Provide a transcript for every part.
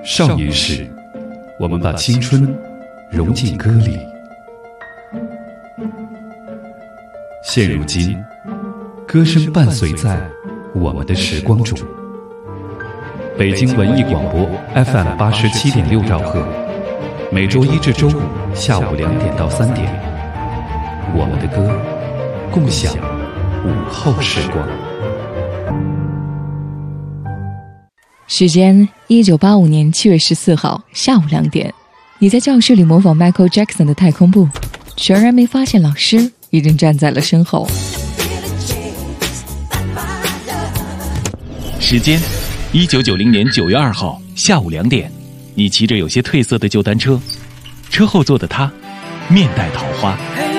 少年时，我们把青春融进歌里。现如今，歌声伴随在我们的时光中。北京文艺广播 FM 87.6兆赫，每周一至周五下午2点到3点，我们的歌，共享午后时光。 时间1985年7月14号下午2点，你在教室里模仿 Michael Jackson 的太空步，全然没发现老师已经站在了身后。 时间1990年9月2号下午2点，你骑着有些褪色的旧单车，车后座的他面带桃花。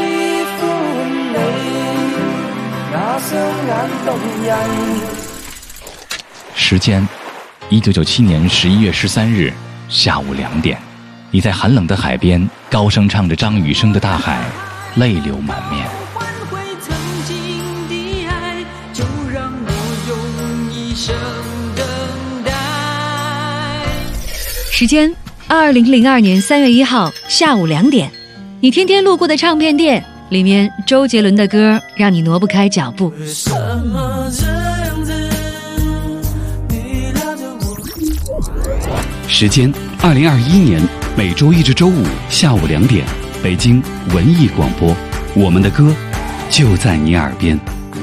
时间1997年11月13日下午2点，你在寒冷的海边高声唱着张雨生的《大海》，泪流满面。 时间2002年3月1号下午2点，你天天路过的唱片店，里面周杰伦的歌让你挪不开脚步。 时间2021年每周一至周五下午2点，北京文艺广播，我们的歌就在你耳边。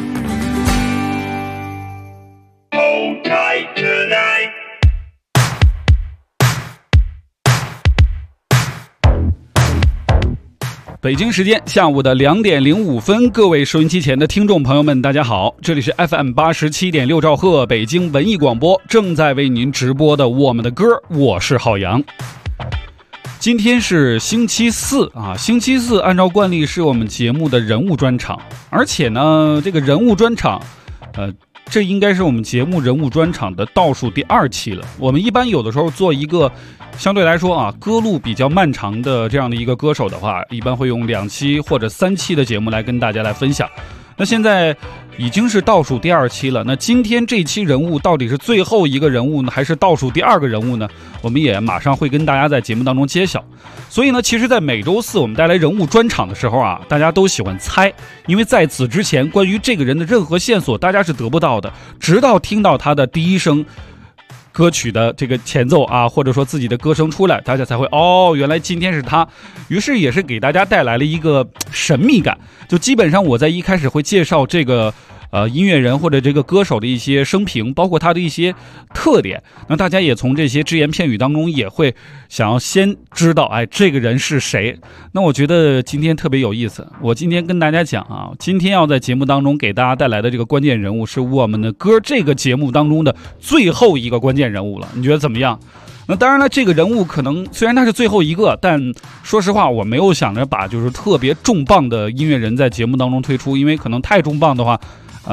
北京时间下午的2点05分，各位收音机前的听众朋友们，大家好，这里是 FM 87.6兆赫北京文艺广播，正在为您直播的我们的歌，我是浩洋。今天是星期四啊，星期四按照惯例是我们节目的人物专场，而且呢，这个人物专场，这应该是我们节目人物专场的倒数第2期了。我们一般有的时候做一个相对来说啊，歌路比较漫长的这样的一个歌手的话，一般会用2期或者3期的节目来跟大家来分享。那现在已经是倒数第2期了，那今天这期人物到底是最后一个人物呢，还是倒数第2个人物呢？我们也马上会跟大家在节目当中揭晓。所以呢，其实在每周四我们带来人物专场的时候啊，大家都喜欢猜，因为在此之前关于这个人的任何线索大家是得不到的，直到听到他的第一声歌曲的这个前奏啊，或者说自己的歌声出来，大家才会原来今天是他。于是也是给大家带来了一个神秘感。就基本上我在一开始会介绍这个音乐人或者这个歌手的一些生平，包括他的一些特点，那大家也从这些只言片语当中也会想要先知道这个人是谁。那我觉得今天特别有意思，我今天跟大家讲啊，今天要在节目当中给大家带来的这个关键人物是我们的歌这个节目当中的最后一个关键人物了，你觉得怎么样？那当然了，这个人物可能虽然他是最后一个，但说实话我没有想着把就是特别重磅的音乐人在节目当中推出，因为可能太重磅的话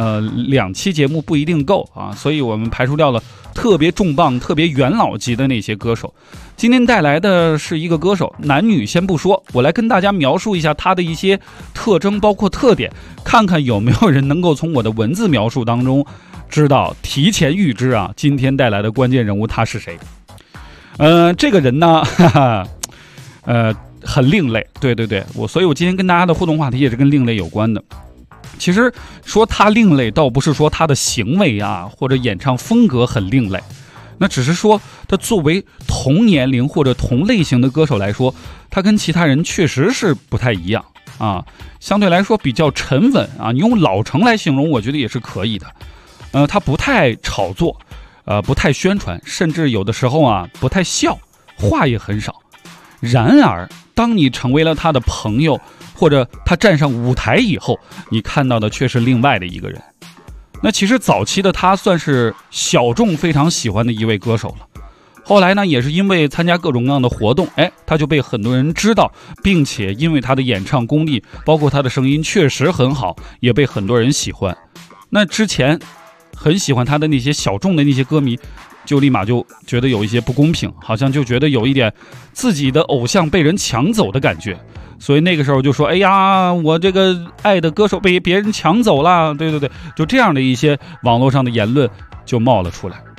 2期节目不一定够啊，所以我们排除掉了特别重磅特别元老级的那些歌手。今天带来的是一个歌手，男女先不说，我来跟大家描述一下他的一些特征包括特点，看看有没有人能够从我的文字描述当中知道，提前预知啊今天带来的关键人物他是谁。这个人呢很另类，对，所以我今天跟大家的互动话题也是跟另类有关的。其实说他另类，倒不是说他的行为啊或者演唱风格很另类，那只是说他作为同年龄或者同类型的歌手来说，他跟其他人确实是不太一样啊，相对来说比较沉稳啊，你用老成来形容我觉得也是可以的。他不太炒作，不太宣传，甚至有的时候啊不太笑，话也很少。然而当你成为了他的朋友，或者他站上舞台以后，你看到的却是另外的一个人。那其实早期的他算是小众非常喜欢的一位歌手了，后来呢也是因为参加各种各样的活动，他就被很多人知道，并且因为他的演唱功力包括他的声音确实很好，也被很多人喜欢。那之前很喜欢他的那些小众的那些歌迷就立马就觉得有一些不公平，好像就觉得有一点自己的偶像被人抢走的感觉，所以那个时候就说，哎呀，我这个爱的歌手被别人抢走了，对，就这样的一些网络上的言论就冒了出来。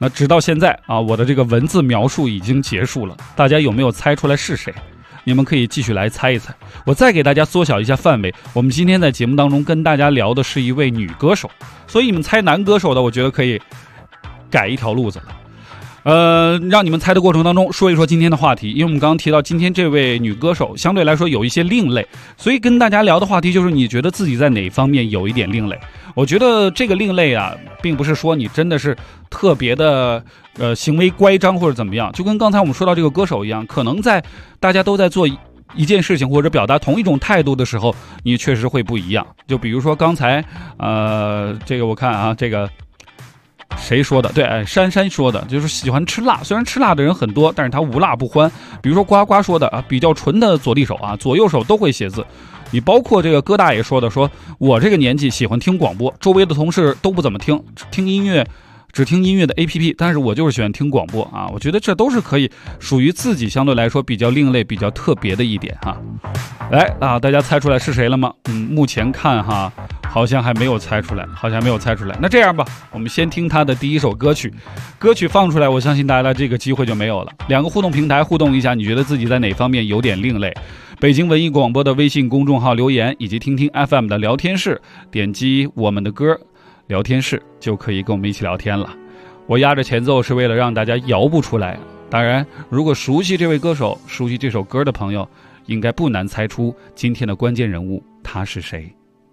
那直到现在啊，我的这个文字描述已经结束了，大家有没有猜出来是谁？你们可以继续来猜一猜。我再给大家缩小一下范围，我们今天在节目当中跟大家聊的是一位女歌手，所以你们猜男歌手的，我觉得可以改一条路子了。让你们猜的过程当中说一说今天的话题，因为我们刚刚提到今天这位女歌手相对来说有一些另类，所以跟大家聊的话题就是你觉得自己在哪方面有一点另类。我觉得这个另类啊，并不是说你真的是特别的行为乖张或者怎么样，就跟刚才我们说到这个歌手一样，可能在大家都在做一件事情或者表达同一种态度的时候，你确实会不一样。就比如说刚才这个我看啊，这个谁说的？对，珊珊说的，就是喜欢吃辣。虽然吃辣的人很多，但是他无辣不欢。比如说呱呱说的啊，比较纯的左利手啊，左右手都会写字。你包括这个哥大爷说的，说我这个年纪喜欢听广播，周围的同事都不怎么听音乐，只听音乐的 APP， 但是我就是喜欢听广播啊。我觉得这都是可以属于自己相对来说比较另类、比较特别的一点哈。来啊，大家猜出来是谁了吗？目前看哈，好像还没有猜出来，那这样吧，我们先听他的第一首歌曲，歌曲放出来，我相信大家的这个机会就没有了。两个互动平台互动一下，你觉得自己在哪方面有点另类？北京文艺广播的微信公众号留言，以及听听 FM 的聊天室，点击我们的歌聊天室就可以跟我们一起聊天了。我压着前奏是为了让大家摇不出来，当然如果熟悉这位歌手、熟悉这首歌的朋友，应该不难猜出今天的关键人物他是谁。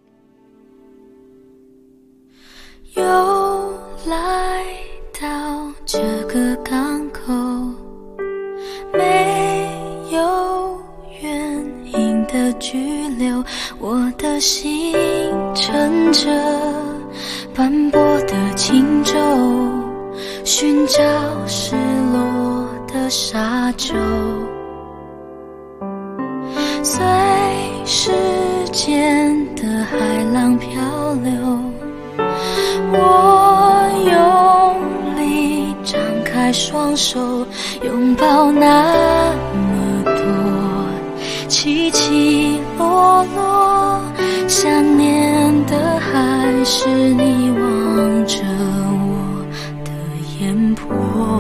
又来到这个港口，没有原因的拘留，我的心乘着斑驳的轻舟，寻找失落的沙洲，随时间的海浪漂流，我用力张开双手，拥抱那么多起起落落，想念的还是你望着我的眼波。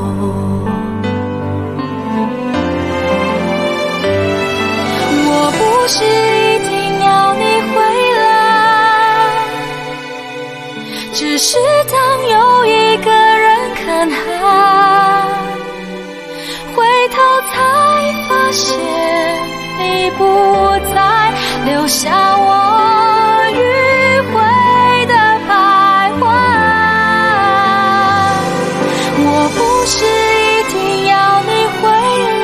我不是一定要你回来，只是当有一个人看海，回头才发现你不在，留下我迂回的徘徊。我不是一定要你回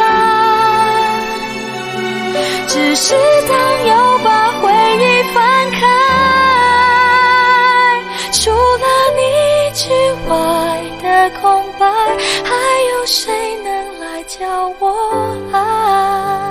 来，只是当又把回忆翻开，除了你之外的空白，还有谁能来教我爱？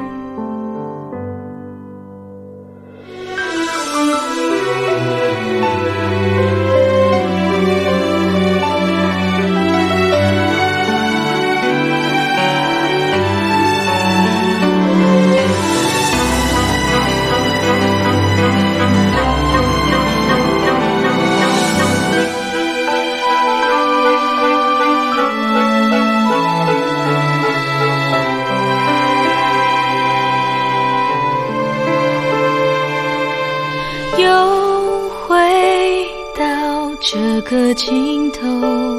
又回到这个尽头，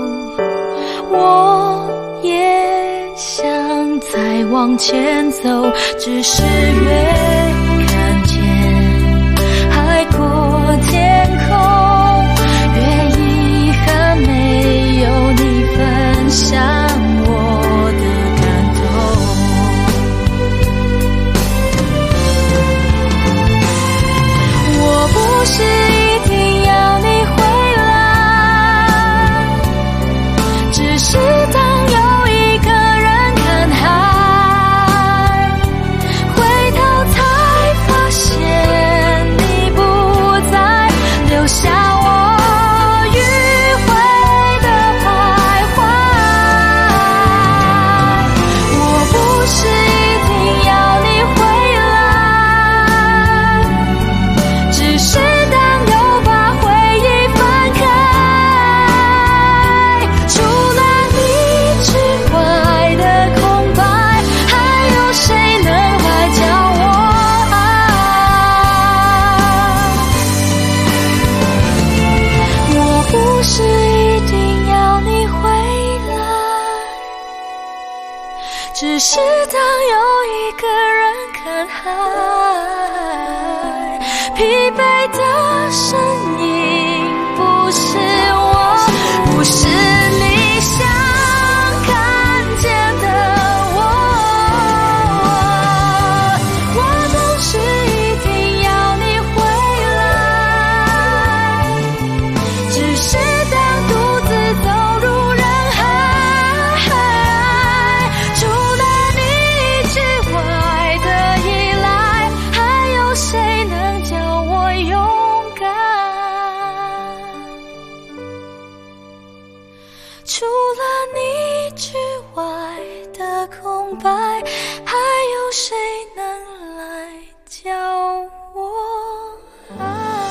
我也想再往前走，只是越看见海阔天空，越遗憾没有你分享我的感动。我不是一定要你回来，只是当有一个人看海，回头才只是当有一个人看海，疲惫的身影不是我，不是你想看见的我总是一定要你回来，只是当独自走入人海，除了你之外的依赖，还有谁能叫我勇敢？除了你之外的空白，还有谁能来教我爱？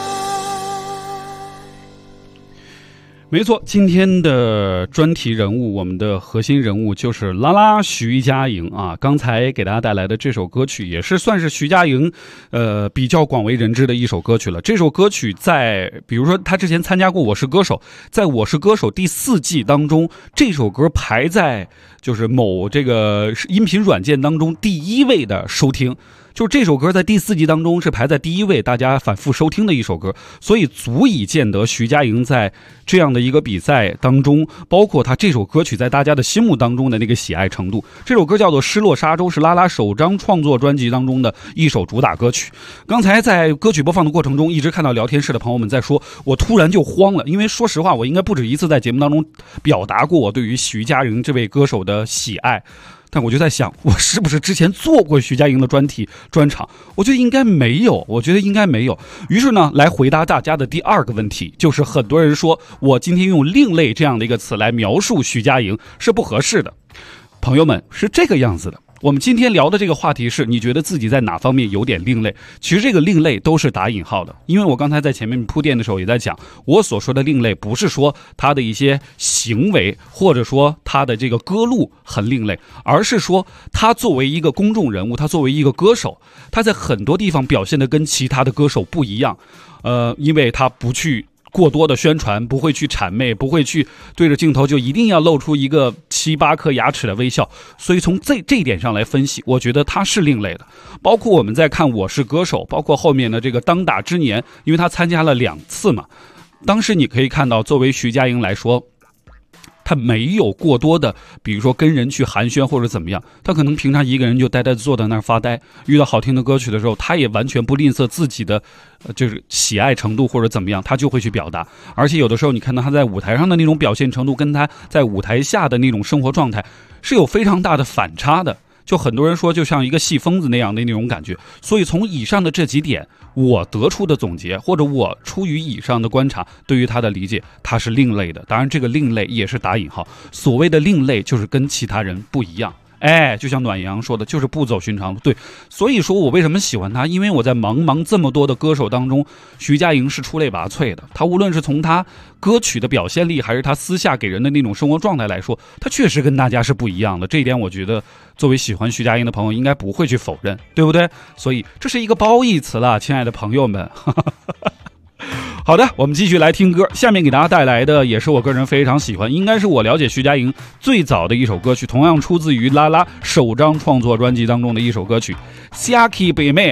没错，今天的专题人物，我们的核心人物就是拉拉徐佳莹啊。刚才给大家带来的这首歌曲，也是算是徐佳莹比较广为人知的一首歌曲了。这首歌曲在比如说他之前参加过《我是歌手》，在《我是歌手》第4季当中，这首歌排在就是某这个音频软件当中第1位的收听。就是这首歌在第4季当中是排在第1位，大家反复收听的一首歌，所以足以见得徐佳莹在这样的一个比赛当中，包括她这首歌曲在大家的心目当中的那个喜爱程度。这首歌叫做《失落沙洲》，是拉拉首张创作专辑当中的一首主打歌曲。刚才在歌曲播放的过程中，一直看到聊天室的朋友们在说，我突然就慌了，因为说实话，我应该不止一次在节目当中表达过我对于徐佳莹这位歌手的喜爱。但我就在想，我是不是之前做过徐佳莹的专场？我觉得应该没有，于是呢，来回答大家的第2个问题，就是很多人说我今天用另类这样的一个词来描述徐佳莹是不合适的。朋友们，是这个样子的。我们今天聊的这个话题是，你觉得自己在哪方面有点另类？其实这个另类都是打引号的，因为我刚才在前面铺垫的时候也在讲，我所说的另类不是说他的一些行为，或者说他的这个歌路很另类，而是说他作为一个公众人物，他作为一个歌手，他在很多地方表现的跟其他的歌手不一样。因为他不去过多的宣传，不会去谄媚，不会去对着镜头就一定要露出一个7、8颗牙齿的微笑，所以从这一点上来分析，我觉得他是另类的。包括我们在看《我是歌手》，包括后面的这个当打之年，因为他参加了2次嘛，当时你可以看到，作为徐佳莹来说，他没有过多的比如说跟人去寒暄或者怎么样，他可能平常一个人就呆呆坐在那儿发呆，遇到好听的歌曲的时候，他也完全不吝啬自己的就是喜爱程度或者怎么样，他就会去表达。而且有的时候你看到他在舞台上的那种表现程度，跟他在舞台下的那种生活状态是有非常大的反差的，就很多人说就像一个戏疯子那样的那种感觉。所以从以上的这几点我得出的总结，或者我出于以上的观察，对于他的理解，他是另类的。当然这个另类也是打引号，所谓的另类就是跟其他人不一样。就像暖阳说的，就是不走寻常路。对，所以说我为什么喜欢他，因为我在茫茫这么多的歌手当中，徐佳莹是出类拔萃的。他无论是从他歌曲的表现力，还是他私下给人的那种生活状态来说，他确实跟大家是不一样的。这一点我觉得作为喜欢徐佳莹的朋友应该不会去否认，对不对？所以这是一个褒义词了，亲爱的朋友们。好的，我们继续来听歌。下面给大家带来的也是我个人非常喜欢，应该是我了解徐佳莹最早的一首歌曲，同样出自于拉拉首张创作专辑当中的一首歌曲《Siaki 北妹》。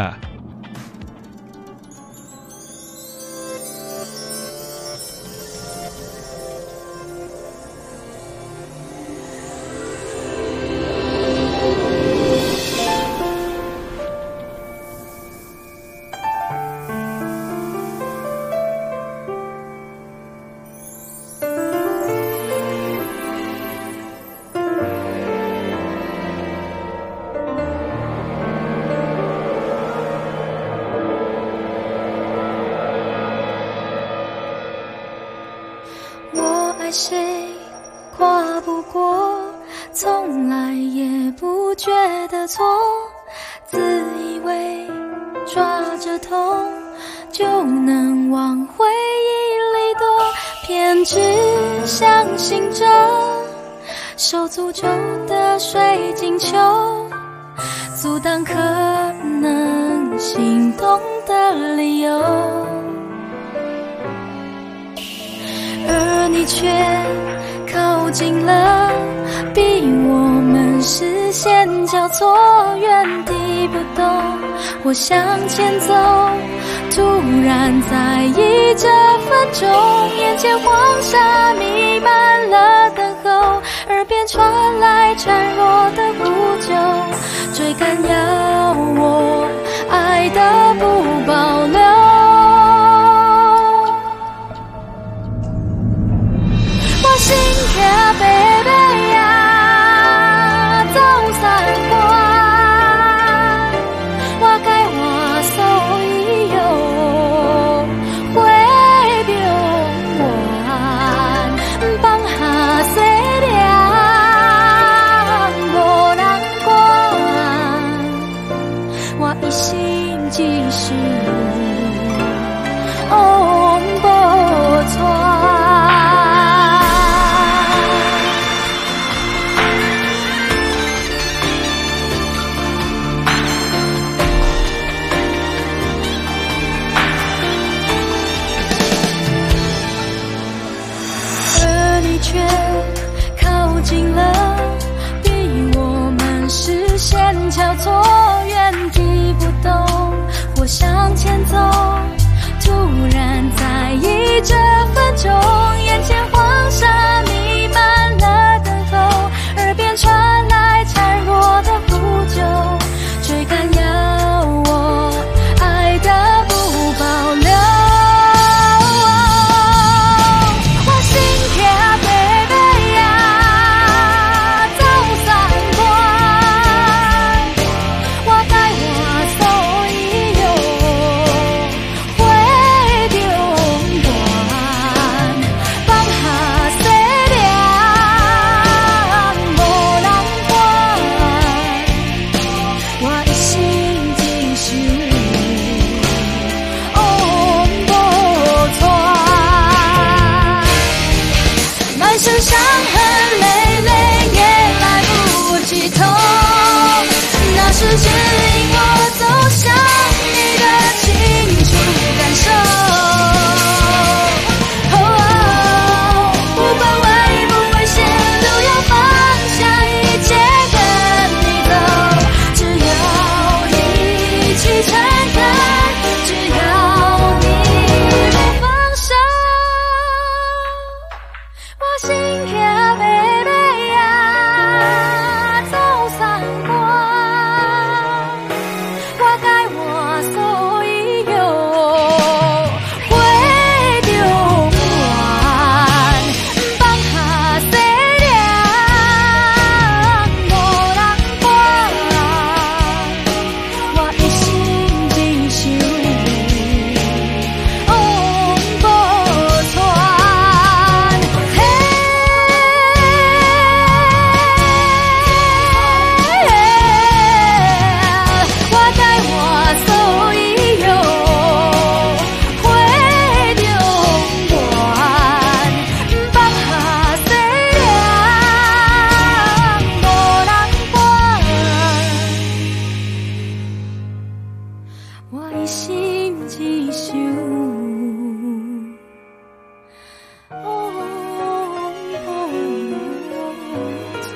谁跨不过，从来也不觉得错，自以为抓着痛就能往回忆里躲，偏只相信着受诅咒的水晶球，阻挡可能心动的理由，而你却靠近了，比我们实坐原地不动，或向前走。突然在意这分钟，眼前黄沙弥漫了等候，耳边传来孱弱的呼救，追赶要我爱的不保留。我心跳白白呀走三关，我该我所以有回中原，放下西凉无人管，我一心只想往无川。却靠近了，逼我们视线交错，原地不动，或向前走。突然在意这分钟，眼前黄沙弥漫了等候，耳边传来孱弱的呼救，追赶要我爱的不保留。是指引我走向你的清楚感受。不管危不危险，都要放下一切跟你走。只要你去承认，只要你不放手，我心跳贝贝呀走三关。我一心只想往无川。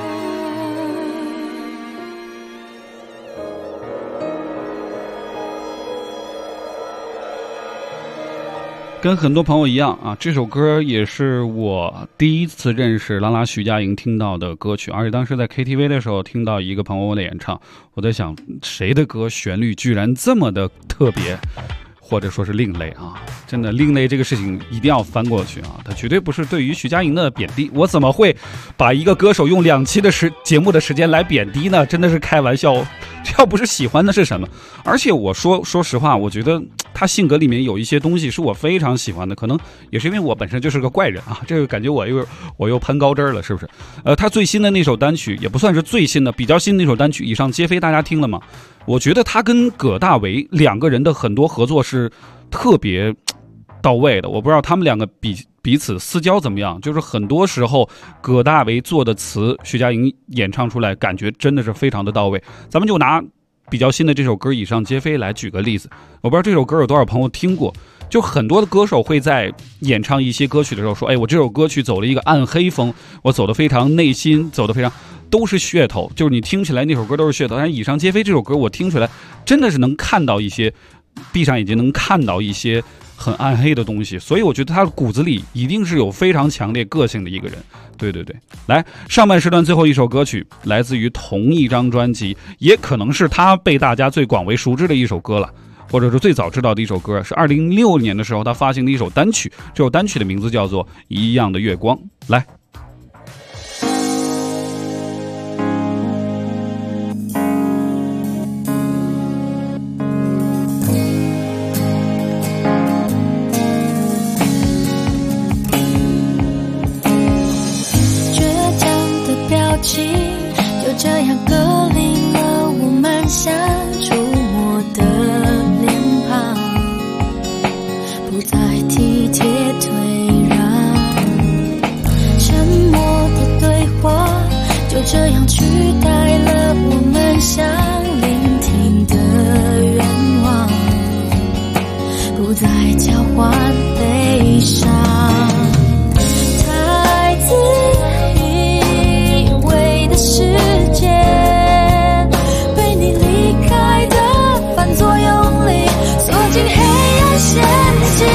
跟很多朋友一样啊，这首歌也是我第一次认识郎朗许佳莹听到的歌曲，而且当时在 KTV 的时候听到一个朋友的演唱，我在想谁的歌旋律居然这么的特别，或者说是另类啊！真的另类这个事情一定要翻过去啊！它绝对不是对于许佳莹的贬低，我怎么会把一个歌手用2期的节目的时间来贬低呢？真的是开玩笑，这要不是喜欢的是什么？而且我说实话，我觉得他性格里面有一些东西是我非常喜欢的，可能也是因为我本身就是个怪人啊，这个感觉我又攀高枝了，是不是？他最新的那首单曲也不算是最新的，比较新的那首单曲《以上皆非》，大家听了吗？我觉得他跟葛大为2个人的很多合作是特别到位的，我不知道他们2个彼此私交怎么样，就是很多时候葛大为做的词，徐佳莹演唱出来，感觉真的是非常的到位。咱们就拿比较新的这首歌《以上皆非》来举个例子，我不知道这首歌有多少朋友听过。就很多的歌手会在演唱一些歌曲的时候说，哎，我这首歌曲走了一个暗黑风，我走得非常内心，走得非常， 都是噱头，就是你听起来那首歌都是噱头。但是以上皆非这首歌我听出来真的是能看到一些，闭上眼睛能看到一些很暗黑的东西，所以我觉得他的骨子里一定是有非常强烈个性的一个人。对，来，上半时段最后一首歌曲来自于同一张专辑，也可能是他被大家最广为熟知的一首歌了，或者说最早知道的一首歌，是2006年的时候他发行的一首单曲，这首单曲的名字叫做《一样的月光》。来， 就这样隔离了我们相触摸的脸庞，不再体贴退让，沉默的对话就这样取代了我们想聆听的愿望，不再交换悲伤，太自世界被你离开的反作用力锁进黑暗陷阱，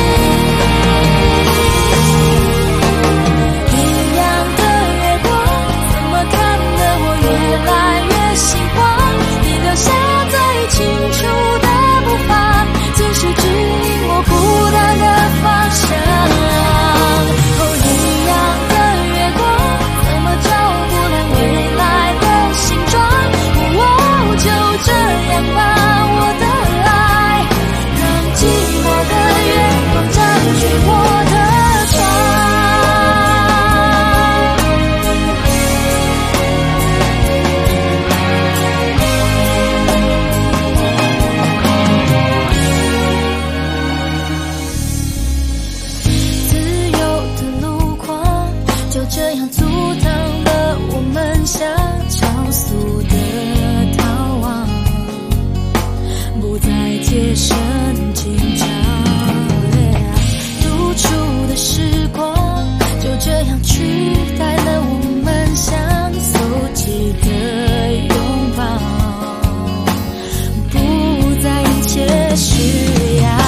一样的月光怎么看得我越来越心慌，你留下最清楚的步伐，竟是指引我孤单的方向，一样的月光怎么照不亮未来的形状，就这样吧，我的爱让寂寞的月光占据我的床。自由的路况就这样阻挡了我们想超速的逃亡，不再接生紧张，独处的时光就这样取代了我们想搜集的拥抱，不再一切需要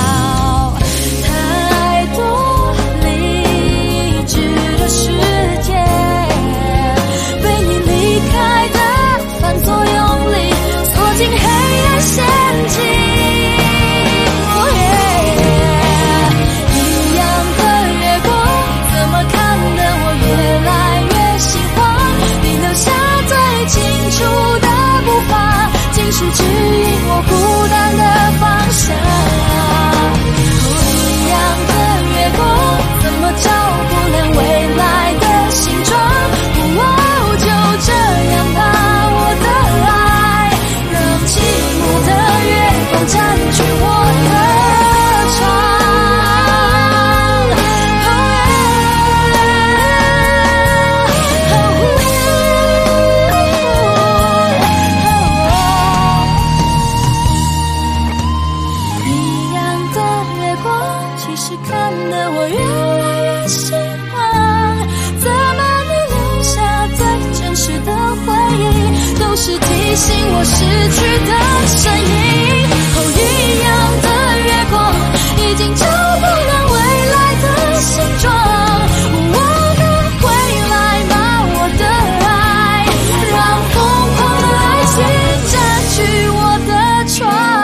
太多理智的世界，被你离开的反作用力锁进黑暗陷阱，一样的月光怎么看得我越来越心慌，你留下最清楚的步伐，竟是指引我孤单的方向，一样的月光怎么照不亮未来的形状，就这样吧，我的爱让寂寞的月光占据我的床。一样的月光，其实看得我越来越喜欢，怎么你留下最真实的回忆，都是提醒我失去的身影。一样的月光已经照不亮未来的形状，我能回来吗？我的爱让疯狂的爱情占据我的床。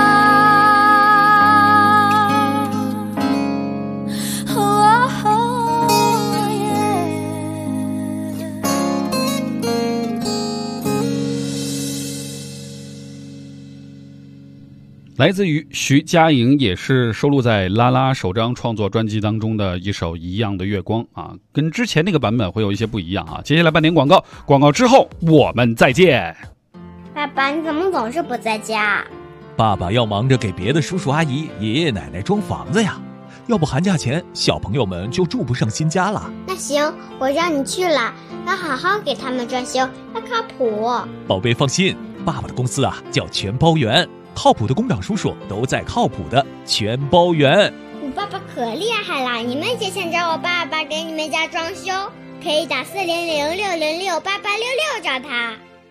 来自于徐佳莹，也是收录在拉拉首张创作专辑当中的一首《一样的月光》啊，跟之前那个版本会有一些不一样啊。接下来半点广告，广告之后我们再见。 爸爸，你怎么总是不在家？ 爸爸要忙着给别的叔叔阿姨、爷爷奶奶装房子呀，要不寒假前小朋友们就住不上新家了。 那行，我让你去了，要好好给他们装修，要靠谱。 宝贝放心，爸爸的公司啊叫全包园，靠谱的工长叔叔都在靠谱的全包园。 我爸爸可厉害了，你们也想找我爸爸给你们家装修，可以打400-606-8866找他。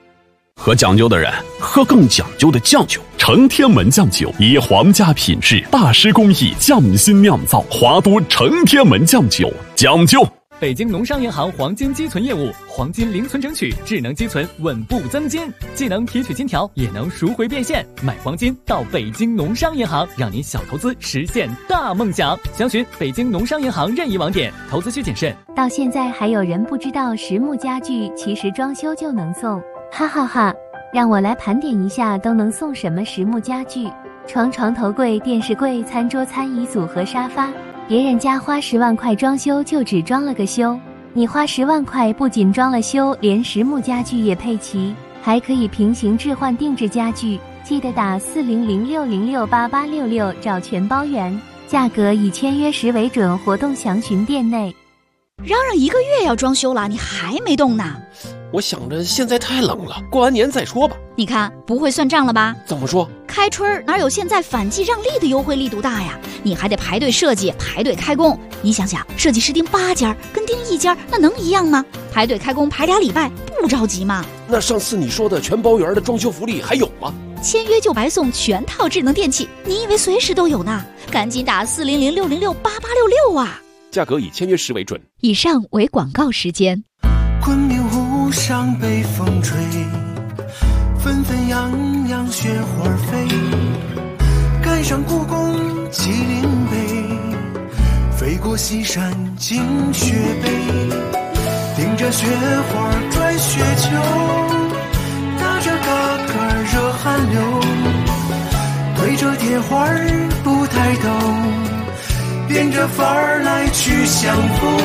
喝讲究的人喝更讲究的酱酒，承天门酱酒以皇家品质、大师工艺匠心酿造，华都承天门酱酒，讲究。 北京农商银行黄金积存业务，黄金零存整取，智能积存，稳步增金，既能提取金条，也能赎回变现。买黄金到北京农商银行，让您小投资实现大梦想。详询北京农商银行任意网点，投资需谨慎。 到现在还有人不知道实木家具其实装修就能送，哈哈哈！让我来盘点一下都能送什么实木家具：床、床头柜、电视柜、餐桌、餐椅组和沙发。别人家花10万块装修就只装了个修，你花10万块不仅装了修，连实木家具也配齐，还可以平行置换定制家具。记得打4006068866找全包圆，价格以签约时为准，活动详询店内。 嚷嚷1个月要装修了，你还没动呢？ 我想着现在太冷了，过完年再说吧。 你看不会算账了吧？ 怎么说？ 开春哪有现在反季让利的优惠力度大呀？你还得排队设计，排队开工。你想想，设计师订8家跟订1家那能一样吗？排队开工排2礼拜，不着急吗？ 那上次你说的全包圆的装修福利还有吗？ 签约就白送全套智能电器，你以为随时都有呢？赶紧打4006068866啊！ 价格以签约时为准。 以上为广告时间。 昆明湖上北风吹，纷纷扬扬雪花飞，赶上故宫麒麟碑，飞过西山进雪北，顶着雪花转雪球，打着嘎嘎热汗流，对着铁花不抬头，变着法儿来去相逢。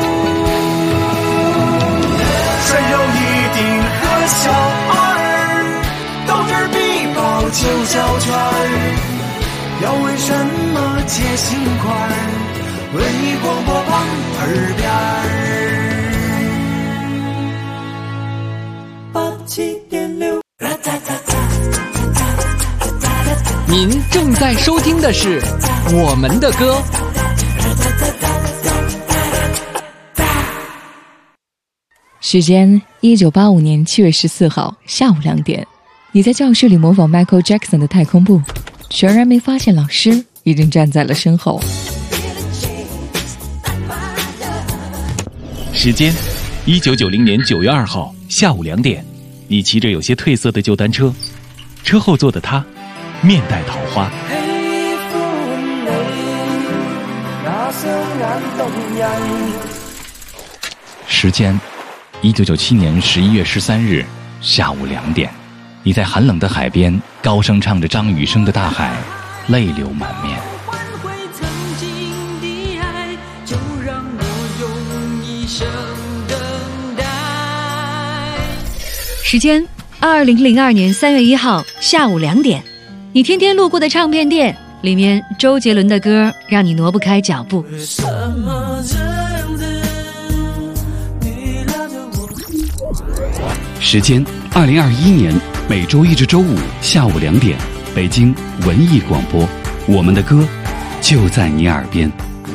涮肉一定和小二，豆汁儿必爆就胶圈儿，要问什么接心块儿，文艺广播旁耳边 87.6。您正在收听的是我们的歌。 时间1985年7月14号下午2点，你在教室里模仿 Michael Jackson 的太空步，全然没发现老师已经站在了身后。 时间1990年9月2号下午2点，你骑着有些褪色的旧单车，车后座的他面带桃花。时间1997年11月13日下午2点，你在寒冷的海边高声唱着张雨生的《大海》，泪流满面。 时间2002年3月1号下午2点，你天天路过的唱片店，里面周杰伦的歌让你挪不开脚步。 时间2021年每周一至周五下午2点，北京文艺广播，我们的歌就在你耳边。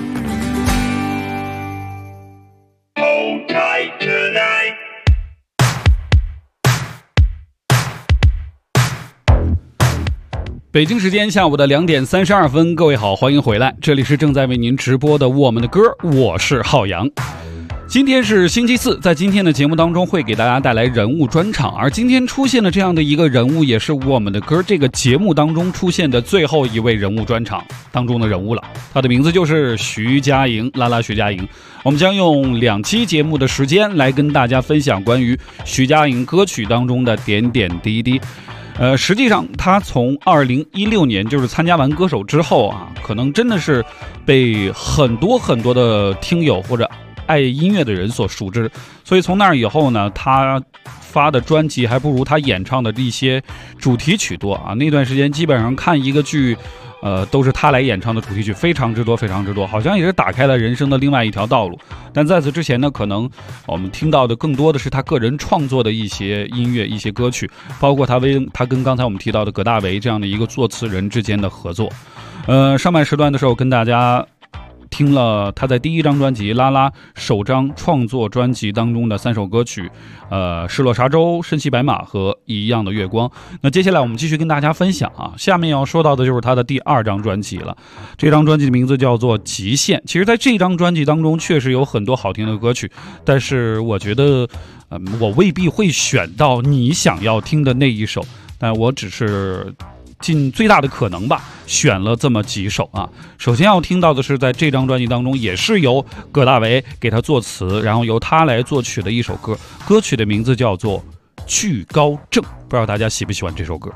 北京时间下午的2点32分，各位好，欢迎回来，这里是正在为您直播的我们的歌，我是浩洋。今天是星期四，在今天的节目当中会给大家带来人物专场，而今天出现的这样的一个人物，也是我们的歌这个节目当中出现的最后一位人物专场当中的人物了，他的名字就是徐佳莹，拉拉徐佳莹。我们将用2期节目的时间来跟大家分享关于徐佳莹歌曲当中的点点滴滴。实际上他从2016年就是参加完歌手之后啊，可能真的是被很多的听友或者爱音乐的人所熟知，所以从那儿以后呢，他发的专辑还不如他演唱的一些主题曲多啊。那段时间基本上看一个剧都是他来演唱的主题曲，非常之多，好像也是打开了人生的另外一条道路。但在此之前呢，可能我们听到的更多的是他个人创作的一些音乐、一些歌曲，包括他跟刚才我们提到的葛大为这样的一个作词人之间的合作。上半时段的时候跟大家听了他在第一张专辑《拉拉》首张创作专辑当中的3首歌曲，失落沙洲、身骑白马和一样的月光。那接下来我们继续跟大家分享啊，下面要说到的就是他的第2张专辑了。这张专辑的名字叫做《极限》。其实在这张专辑当中确实有很多好听的歌曲，但是我觉得我未必会选到你想要听的那一首，但我只是尽最大的可能吧，选了这么几首啊。首先要听到的是在这张专辑当中也是由葛大为给他作词，然后由他来作曲的一首歌，歌曲的名字叫做《惧高症》，不知道大家喜不喜欢这首歌。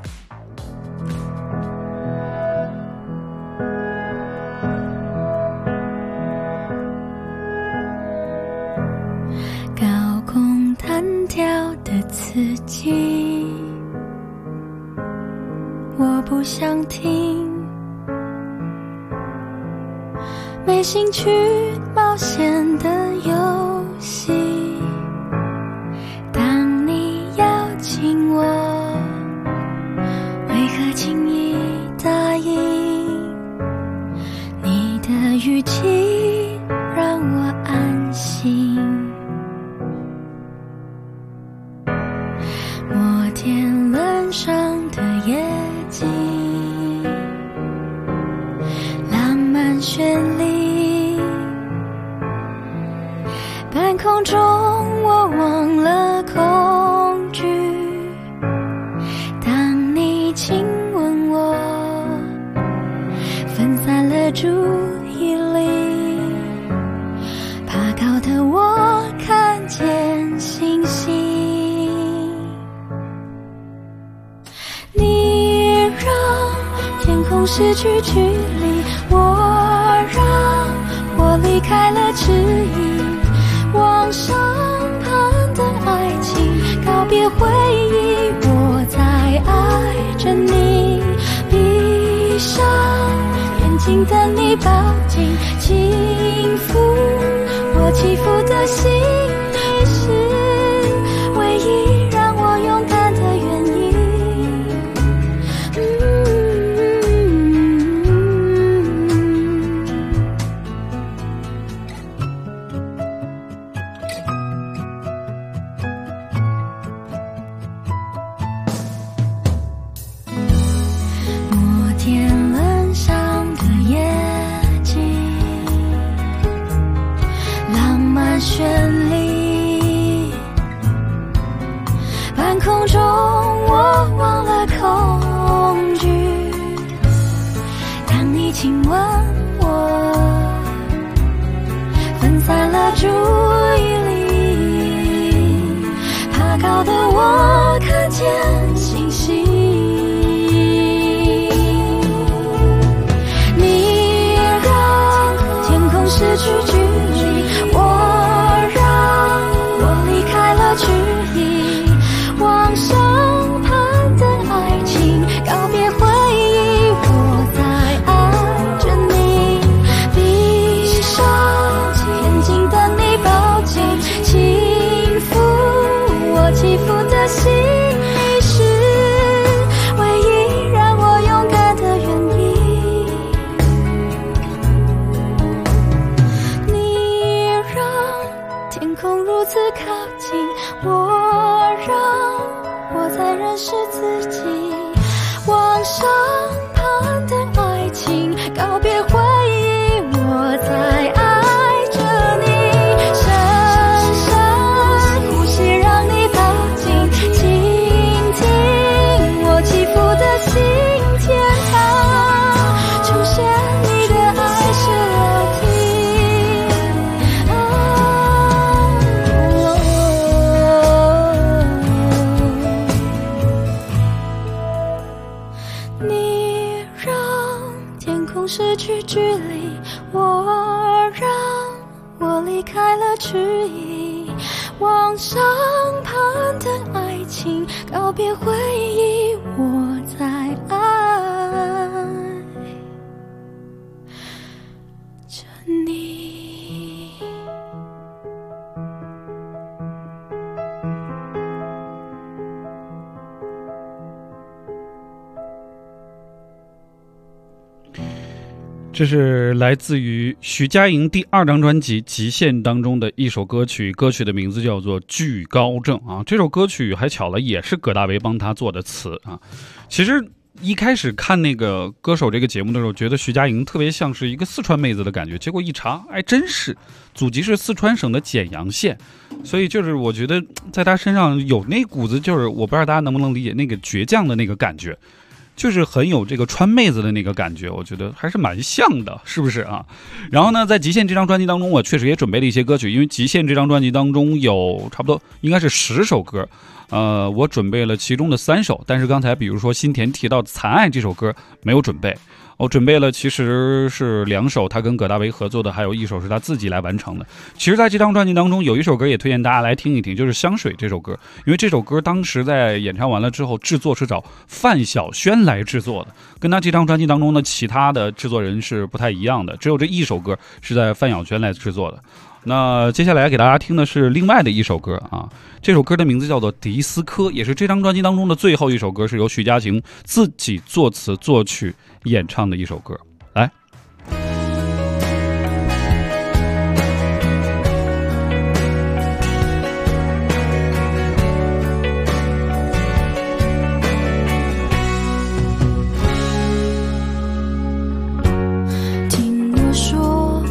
高空弹跳的刺激，我不想听，没兴趣冒险的游戏。当你邀请我，为何轻易答应？你的语气让我安心。摩天轮上的夜景，浪漫绚丽，半空中我忘了恐惧。当你亲吻我，分散了注意力，爬高的我看见星星。失去距离，让我离开了迟疑，往上攀的爱情，告别回忆，我在爱着你。闭上眼睛等你抱紧，轻抚我起伏的心，你是唯一让我勇敢的原因。绚丽，半空中我忘了恐惧。当你亲吻我，分散了注意力，爬高的我看见星星。你让天空失去距离，迟疑，往上攀的爱情，告别回忆，我在爱着你。闭上眼睛等你抱紧，轻抚我起伏的心，你是唯一让我勇敢的原因。你让天空如此靠近，让我再认识自己，往上攀的爱情，告别回忆，我在爱着你。深深呼吸，让你靠近，倾听我起伏的心，天堂出现你的爱是我听。失去距离，让我离开了迟疑，往上攀的爱情，告别回忆，我在爱着你。 这是来自于徐佳莹第2张专辑《极限》当中的一首歌曲，歌曲的名字叫做《惧高症》啊。这首歌曲还巧了，也是葛大为帮他做的词啊。其实一开始看那个歌手这个节目的时候，觉得徐佳莹特别像是一个四川妹子的感觉，结果一查，哎，真是祖籍是四川省的简阳县，所以就是我觉得在她身上有那股子，就是我不知道大家能不能理解那个倔强的那个感觉。就是很有这个川妹子的那个感觉，我觉得还是蛮像的，是不是啊？然后呢，在《极限》这张专辑当中，我确实也准备了一些歌曲，因为《极限》这张专辑当中有差不多应该是10首歌，我准备了其中的3首，但是刚才比如说新田提到的《残爱》这首歌没有准备。我准备了其实是2首他跟葛大为合作的，还有1首是他自己来完成的。其实在这张专辑当中有一首歌也推荐大家来听一听，就是《香水》这首歌，因为这首歌当时在演唱完了之后，制作是找范晓萱来制作的，跟他这张专辑当中的其他的制作人是不太一样的，只有这一首歌是在范晓萱来制作的。那接下来给大家听的是另外的一首歌啊，这首歌的名字叫做《迪斯科》，也是这张专辑当中的最后一首歌，是由徐佳莹自己作词作曲演唱的一首歌。来， 听我说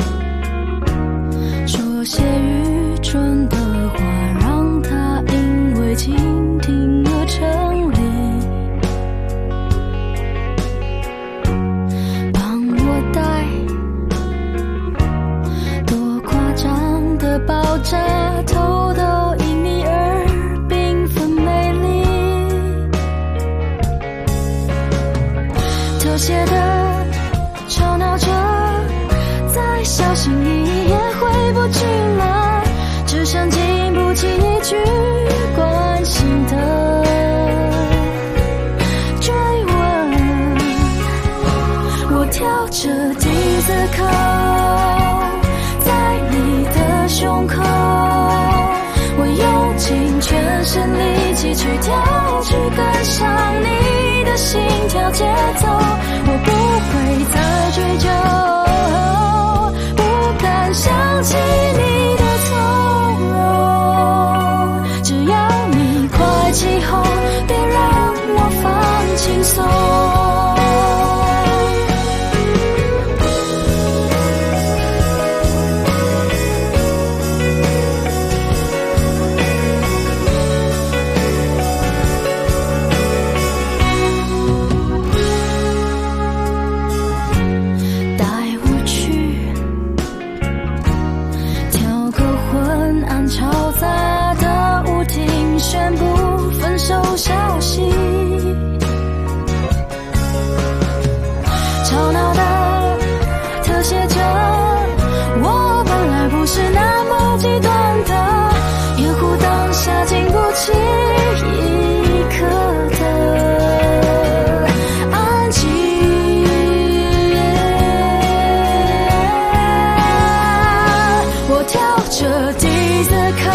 些愚蠢的话，让它因为倾听而成立，帮我带多夸张的爆炸头都因你而缤纷美丽，特写的吵闹着，再小心翼翼也回不去了，只剩经不起一句关心的追问。我跳着笛子口，在你的胸口，我用尽全身力气去跳，去跟上你的心跳节奏，我不会再追究，想起你的从容，只要你快起哄，别让我放轻松。宣布分手消息，吵闹的特写着我本来不是那么极端的，掩护当下经不起一刻的安静。我跳着笛子口，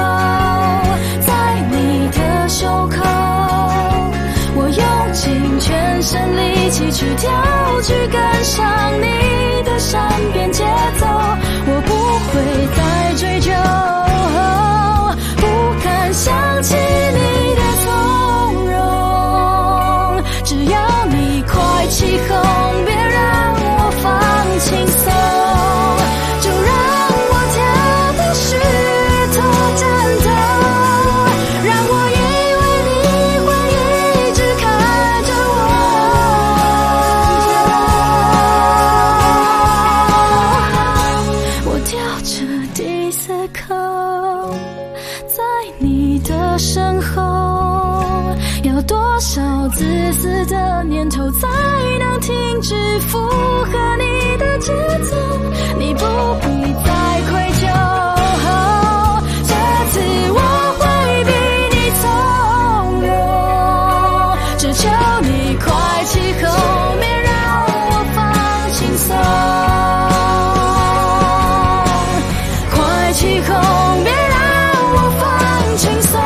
全身力气去跳，去跟上你的善变节奏，我不会再追究，不敢想起你的从容，只要你快起哄，别让我放轻松，就让我跳的石头战斗，让我以为你会一直看着我跳着笛子口，在你的身后，要多少自私的念头才能停止符合你的节奏，你不必再愧疚，这次我会比你从容，只求你快起哄，别让我放轻松，快起哄，别让我放轻松。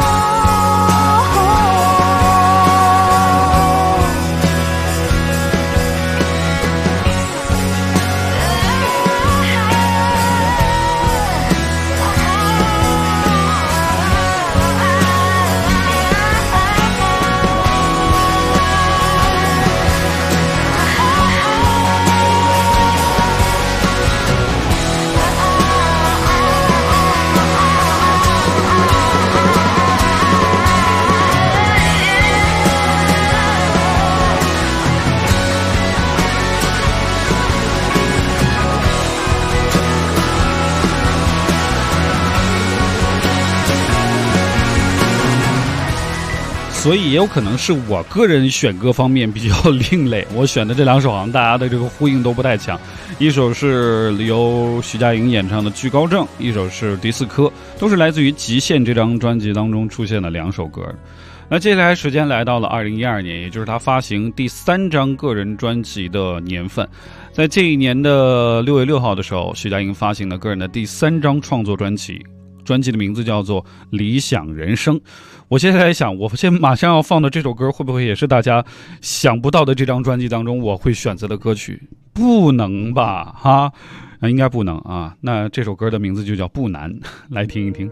所以也有可能是我个人选歌方面比较另类，我选的这2首好像大家的这个呼应都不太强，一首是由徐佳莹演唱的《惧高症》，一首是迪斯科，都是来自于《极限》这张专辑当中出现的2首歌。那接下来时间来到了2012年，也就是他发行第3张个人专辑的年份。在这一年的6月6号的时候，徐佳莹发行了个人的第3张创作专辑，专辑的名字叫做《理想人生》。我现在在想，我现在马上要放的这首歌会不会也是大家想不到的这张专辑当中我会选择的歌曲？不能吧，哈，应该不能啊。那这首歌的名字就叫《不难》，来听一听。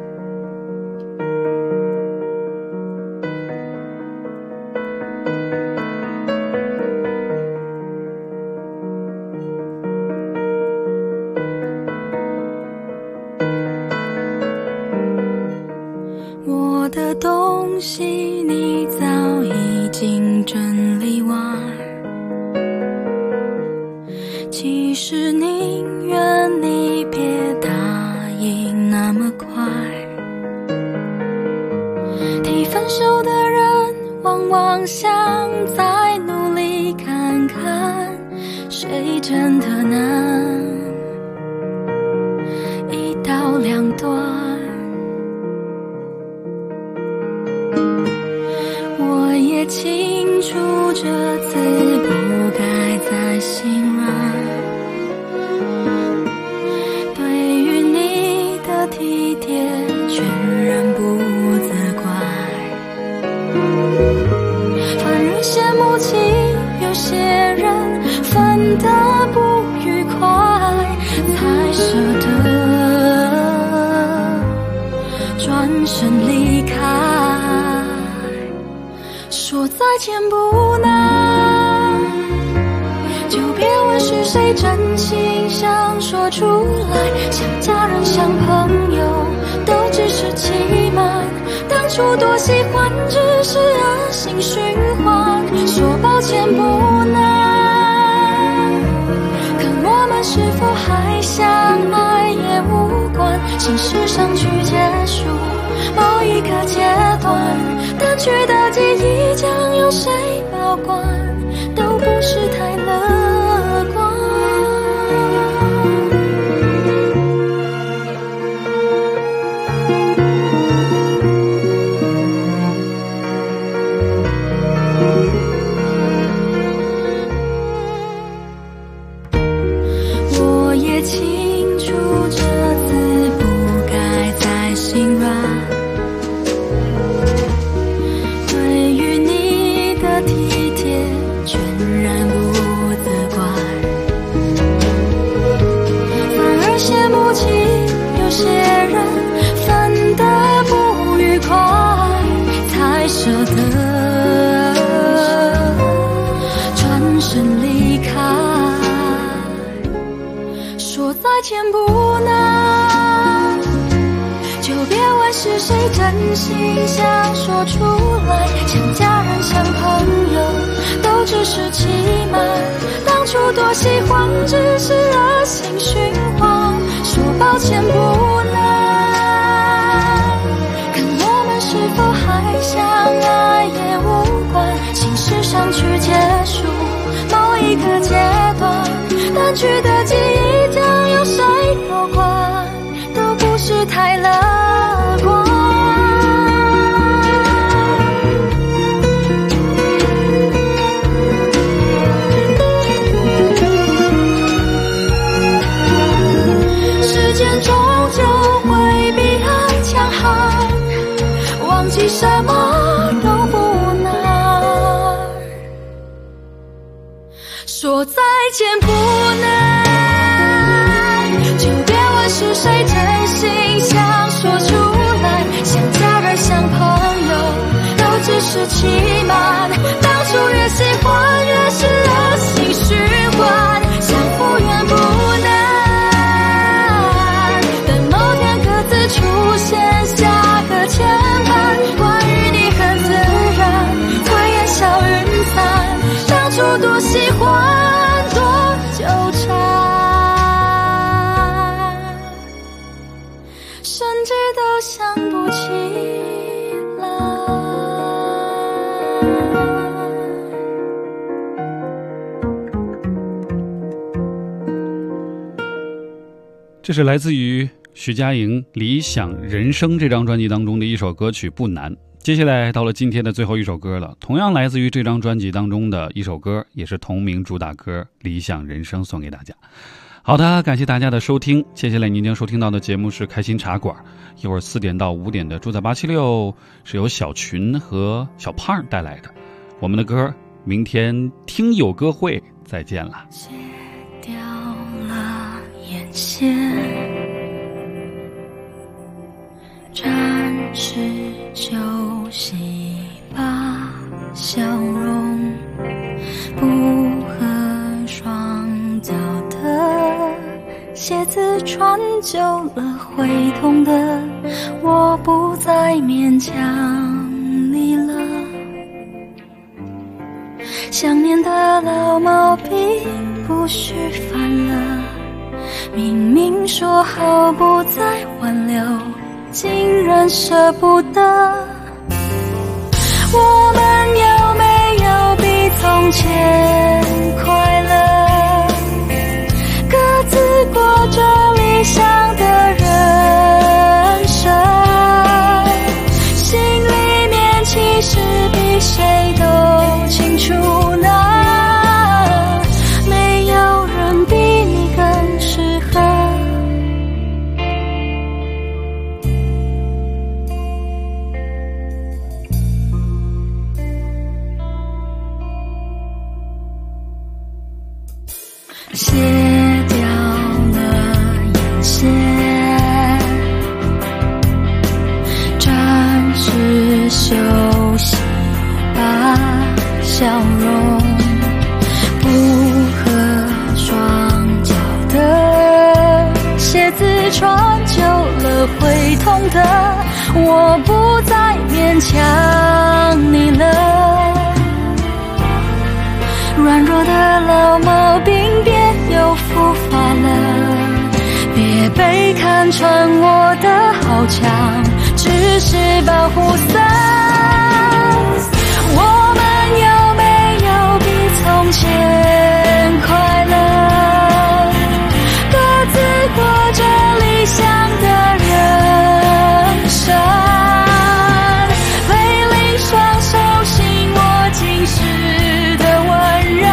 我的东西你早已经整理完，其实宁愿你别答应那么快。提分手的人往往想再努力看看，谁真的能一刀两断。我也清楚这次不该再心软，对于你的体贴全然不责怪，反而羡慕起有些人分得不愉快，才舍得转身离开。说再见不难，就别问是谁真心想说出来，像家人像朋友都只是欺瞒，当初多喜欢只是恶性循环。说抱歉不难，可我们是否还相爱也无关，心事上去结束某一个阶段，淡去的记忆将由谁保管，都不是太乐观。我也清楚这次不该再心软，对于你的体贴全然不责怪，反而羡慕起有些人分得不愉快，才舍得转身离开。说再见不难，就别问是谁真心想说出来，像家人像朋友都只是欺瞒，当初多喜欢只是恶性循环。说抱歉不难，看我们是否还相爱也无关，心事上去结束某一个阶段，淡去的记忆将由谁保管，都不是太乐观。时间终究会比爱强悍，忘记什么都不难。说再见不难，就别问是谁真心想说出来，像家人像朋友都只是欺瞒，当初越喜欢越是恶性循环，相互远不难，等某天各自出现下个牵绊，关于你很自然，会烟消云散，当初多喜欢多这是来自于徐佳莹《理想人生》这张专辑当中的一首歌曲《不难》。接下来到了今天的最后一首歌了，同样来自于这张专辑当中的一首歌，也是同名主打歌《理想人生》，送给大家。好的，感谢大家的收听。接下来您将收听到的节目是开心茶馆，一会儿4点到5点的住在876是由小群和小胖带来的我们的歌。明天听友歌会再见了。 戒掉了眼线，暂时休息吧，笑容不合双脚的鞋子穿久了会痛的，我不再勉强你了。想念的老毛病不许犯了，明明说好不再挽留，竟然舍不得。我们有没有比从前快乐？各自过着理想的人生，心里面其实比谁都清楚呢，没有人比你更适合。卸掉了眼线，暂时休息吧，笑容不合双脚的鞋子穿久了会痛的，我不再勉强你了。软弱的老毛病别又复发了，别被看穿我的好强只是保护伞。我们有没有比从前快乐？各自过着理想的人生，挥领双手心握今世的温柔，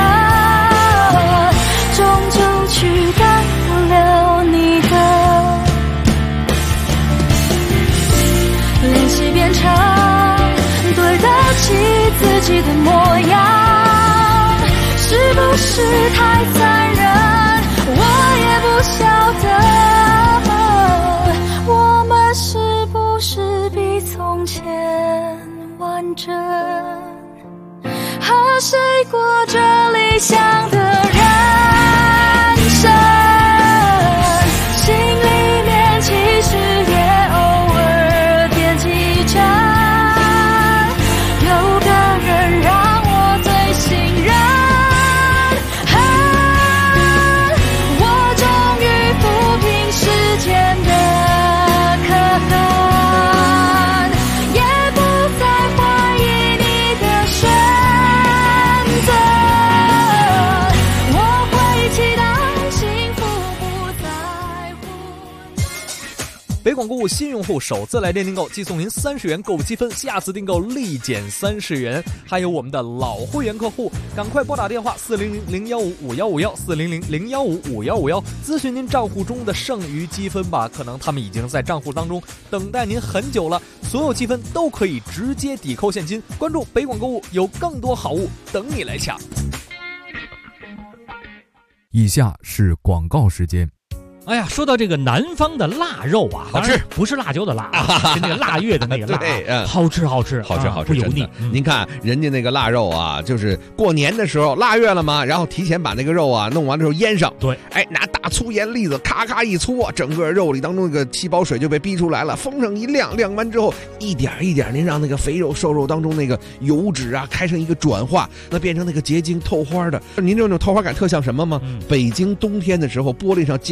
终究取代不了你的。练习变成对得起自己的模样，是不是太残忍？我也不晓得，我们是不是比从前完整？和谁过着理想的人生？心里面其实也偶尔惦记着，有个人让我最信任。我终于抚平时间的刻痕，也不再怀疑你的选择。我会期待幸福不在乎。 北广购物新用户首次来电订购即送您30元购物积分，下次订购立减30元。还有我们的老会员客户，赶快拨打电话400-015-5151，400-015-5151，咨询您账户中的剩余积分吧，可能他们已经在账户当中等待您很久了。所有积分都可以直接抵扣现金。关注北广购物，有更多好物等你来抢。 以下是广告时间。 哎呀，说到这个南方的腊肉啊， 好吃， 不是辣椒的辣，是那个腊月的那个腊， 对， 好吃，不油腻。 您看人家那个腊肉啊，就是过年的时候，腊月了嘛，然后提前把那个肉啊弄完的时候腌上， 对， 哎，拿大粗盐粒子咔咔一搓，整个肉里当中那个细胞水就被逼出来了，风上一晾，晾完之后一点一点，您让那个肥肉瘦肉当中那个油脂啊开成一个转化，那变成那个结晶透花的。您这种透花感特像什么吗？北京冬天的时候，玻璃上结的霜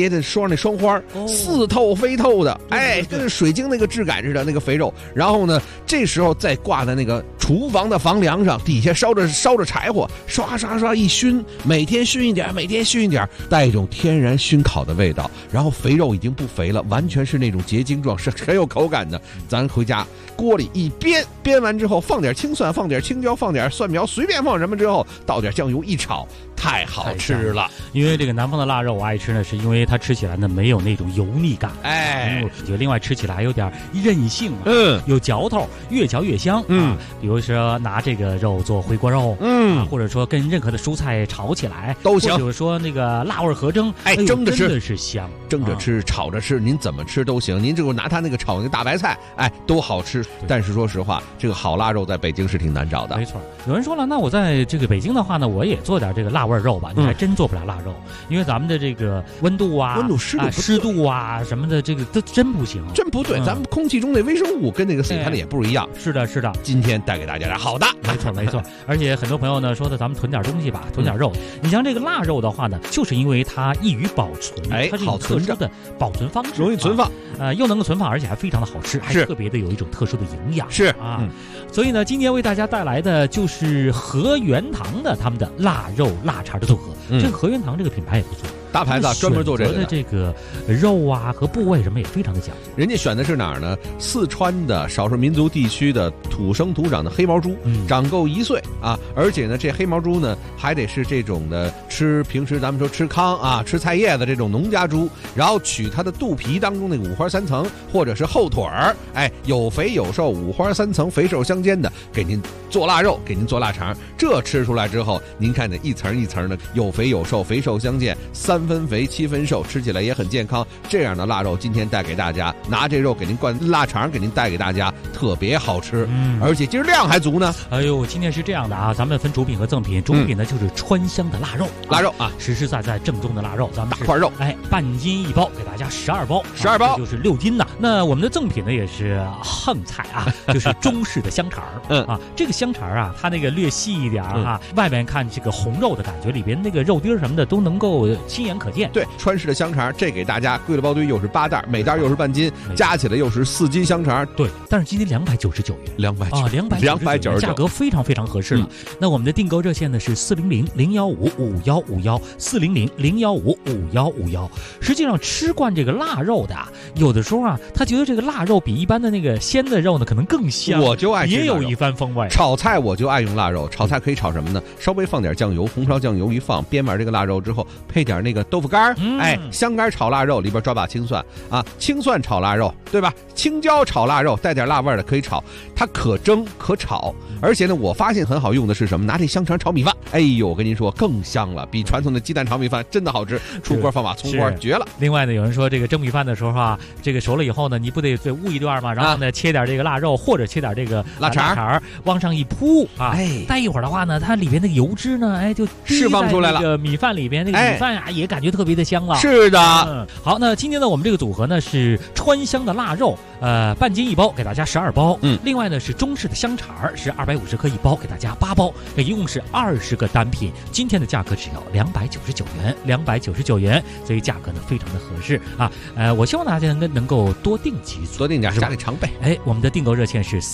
上那双花，似透非透的，哎，跟水晶那个质感似的那个肥肉。然后呢，这时候再挂在那个厨房的房梁上，底下烧着柴火，刷刷刷一熏，每天熏一点，每天熏一点，带一种天然熏烤的味道。然后肥肉已经不肥了，完全是那种结晶状，是很有口感的。咱回家锅里一煸完之后，放点青蒜，放点青椒，放点蒜苗，随便放什么之后，倒点酱油一炒，太好吃了。 因为这个南方的腊肉我爱吃呢，是因为它吃起来呢没有那种油腻感，就另外吃起来还有点韧性，有嚼头，越嚼越香，比如说拿这个肉做回锅肉，或者说跟任何的蔬菜炒起来都行， 或者说那个辣味合蒸， 蒸着吃真的是香， 蒸着吃，炒着吃，您怎么吃都行。您这个拿它那个炒那个大白菜，都好吃。但是说实话，这个好腊肉在北京是挺难找的。 没错，有人说了，那我在这个北京的话呢，我也做点这个辣味肉吧。你还真做不了腊肉，因为咱们的这个温度湿度啊什么的，这个都真不行， 真不对。咱们空气中的微生物跟那个死它的也不一样。 是的。 今天带给大家点好的， 没错。而且很多朋友呢说的，咱们囤点东西吧，囤点肉。你像这个腊肉的话呢，就是因为它易于保存，它是有特殊的保存方式， 容易存放， 又能够存放，而且还非常的好吃，还特别的有一种特殊的营养。 是所以呢，今天为大家带来的就是和元堂的他们的腊肉腊肠的组合。这个和元堂这个品牌也不错， 大牌子专门做这个的。 这个肉啊和部位什么也非常的讲究。 人家选的是哪儿呢？四川的少数民族地区的土生土长的黑毛猪，长够1岁啊！而且呢，这黑毛猪呢还得是这种的平时咱们说吃糠啊、吃菜叶子这种农家猪，然后取它的肚皮当中那个五花三层，或者是后腿儿，有肥有瘦，五花三层，肥瘦相间的，给您做腊肉，给您做腊肠。这吃出来之后，您看这一层一层的，有肥有瘦，肥瘦相间，3分肥7分瘦，吃起来也很健康。这样的腊肉今天带给大家，拿这肉给您灌腊肠，给您带给大家，特别好吃，而且今儿量还足呢。 哎呦，今天是这样的啊，咱们分主品和赠品。主品呢就是川香的腊肉，实实在在正宗的腊肉，咱们大块肉， 半斤1包，给大家12包， 包就是6斤呐。那我们的赠品呢也是横菜啊，就是中式的香肠这个香肠啊，它那个略细一点外面看这个红肉的感觉，里边那个肉丁什么的都能够亲眼可见。 对，川式的香肠，这给大家归了包堆，又是8袋，每袋又是半斤，加起来又是4斤香肠。 对，但是今天299元，299元，价格非常非常合适了。那我们的订购热线呢是400-015-5151，400-015-5151。实际上吃惯这个腊肉的有的时候他觉得这个腊肉比一般的那个鲜的肉呢可能更香。 我就爱吃， 也有一番风味。 炒菜我就爱用腊肉，炒菜可以炒什么呢？稍微放点酱油，红烧酱油一放，煸完这个腊肉之后，配点那个豆腐干，香干炒腊肉，里边抓把青蒜青蒜炒腊肉，对吧？青椒炒腊肉，带点辣味的可以炒，它可蒸可炒。而且呢，我发现很好用的是什么？拿这香肠炒米饭，我跟您说更香了，比传统的鸡蛋炒米饭真的好吃。出锅放把葱花，绝了。 另外呢，有人说这个蒸米饭的时候这个熟了以后呢，你不得煨一段吗？然后呢，切点这个腊肉，或者切点这个腊肠往上一铺待一会儿的话呢，它里边那个油脂呢，就释放出来了。 这个米饭里边那个米饭也感觉特别的香了。 是的， 好，那今天呢，我们这个组合呢是川香的腊肉，半斤1包，给大家12包。另外呢是中式的香肠，是250克1包，给大家8包，一共是20个单品。今天的价格只要299元，所以价格呢非常的合适我希望大家能够多订几组， 多订点，家里常备。 我们的订购热线是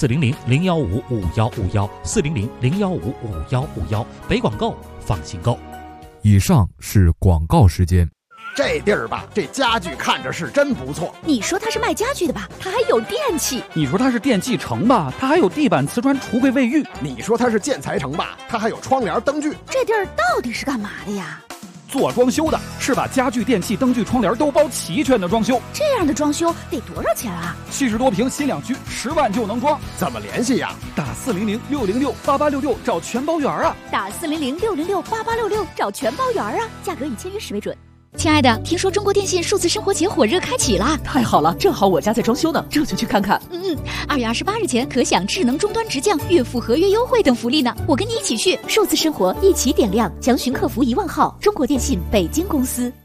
400-015-5151，400-015-5151，北广购，放心购。 以上是广告时间。 这地儿吧，这家具看着是真不错。 你说它是卖家具的吧，它还有电器。 你说它是电器城吧，它还有地板、瓷砖、橱柜、卫浴。 你说它是建材城吧，它还有窗帘、灯具。 这地儿到底是干嘛的呀？ 做装修的，是把家具、电器、灯具、窗帘都包齐全的装修。 这样的装修得多少钱啊 ？70多平新两居，10万就能装。 怎么联系呀？ 打400-606-8866找全包圆打400-606-8866找全包圆价格以签约时为准。亲爱的，听说中国电信数字生活节火热开启啦！ 太好了，正好我家在装修呢，这就去看看。 2月28日前可享智能终端直降、月付合约优惠等福利呢。我跟你一起去，数字生活一起点亮，详询客服1万号。中国电信北京公司。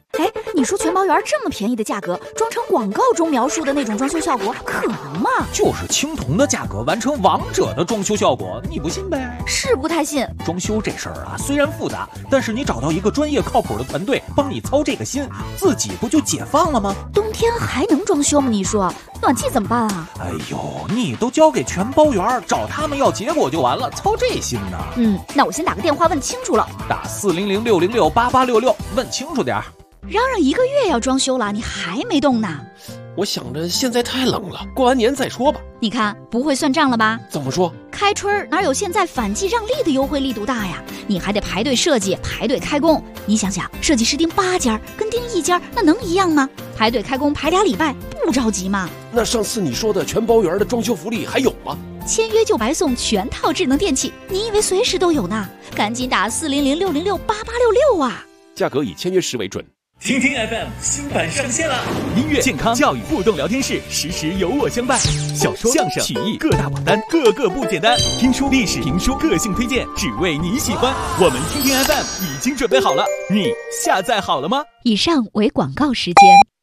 哎，你说全包园这么便宜的价格，装成广告中描述的那种装修效果，可能吗？ 就是青铜的价格完成王者的装修效果，你不信呗？ 是不太信。 装修这事儿啊，虽然复杂，但是你找到一个专业靠谱的团队帮你操这个心，自己不就解放了吗？ 冬天还能装修吗？你说暖气怎么办啊？ 哎呦，你都交给全包园，找他们要结果就完了，操这心呢？ 那我先打个电话问清楚了。 打400-606-8866，问清楚点儿。 嚷嚷1个月要装修了，你还没动呢？ 我想着现在太冷了，过完年再说吧。 你看不会算账了吧？ 怎么说？ 开春哪有现在反季让利的优惠力度大呀？你还得排队设计，排队开工。你想想，设计师盯8家，跟盯1家，那能一样吗？排队开工排2礼拜，不着急吗？ 那上次你说的全包园的装修福利还有吗？ 签约就白送全套智能电器，你以为随时都有呢？赶紧打400-606-8866啊！ 价格以签约时为准。 听听 FM 新版上线了，音乐、健康、教育、互动聊天室，时时有我相伴。小说、相声、曲艺各大榜单，个个不简单。听书、历史、评书，个性推荐，只为你喜欢。我们听听 FM 已经准备好了，你下载好了吗？ 以上为广告时间。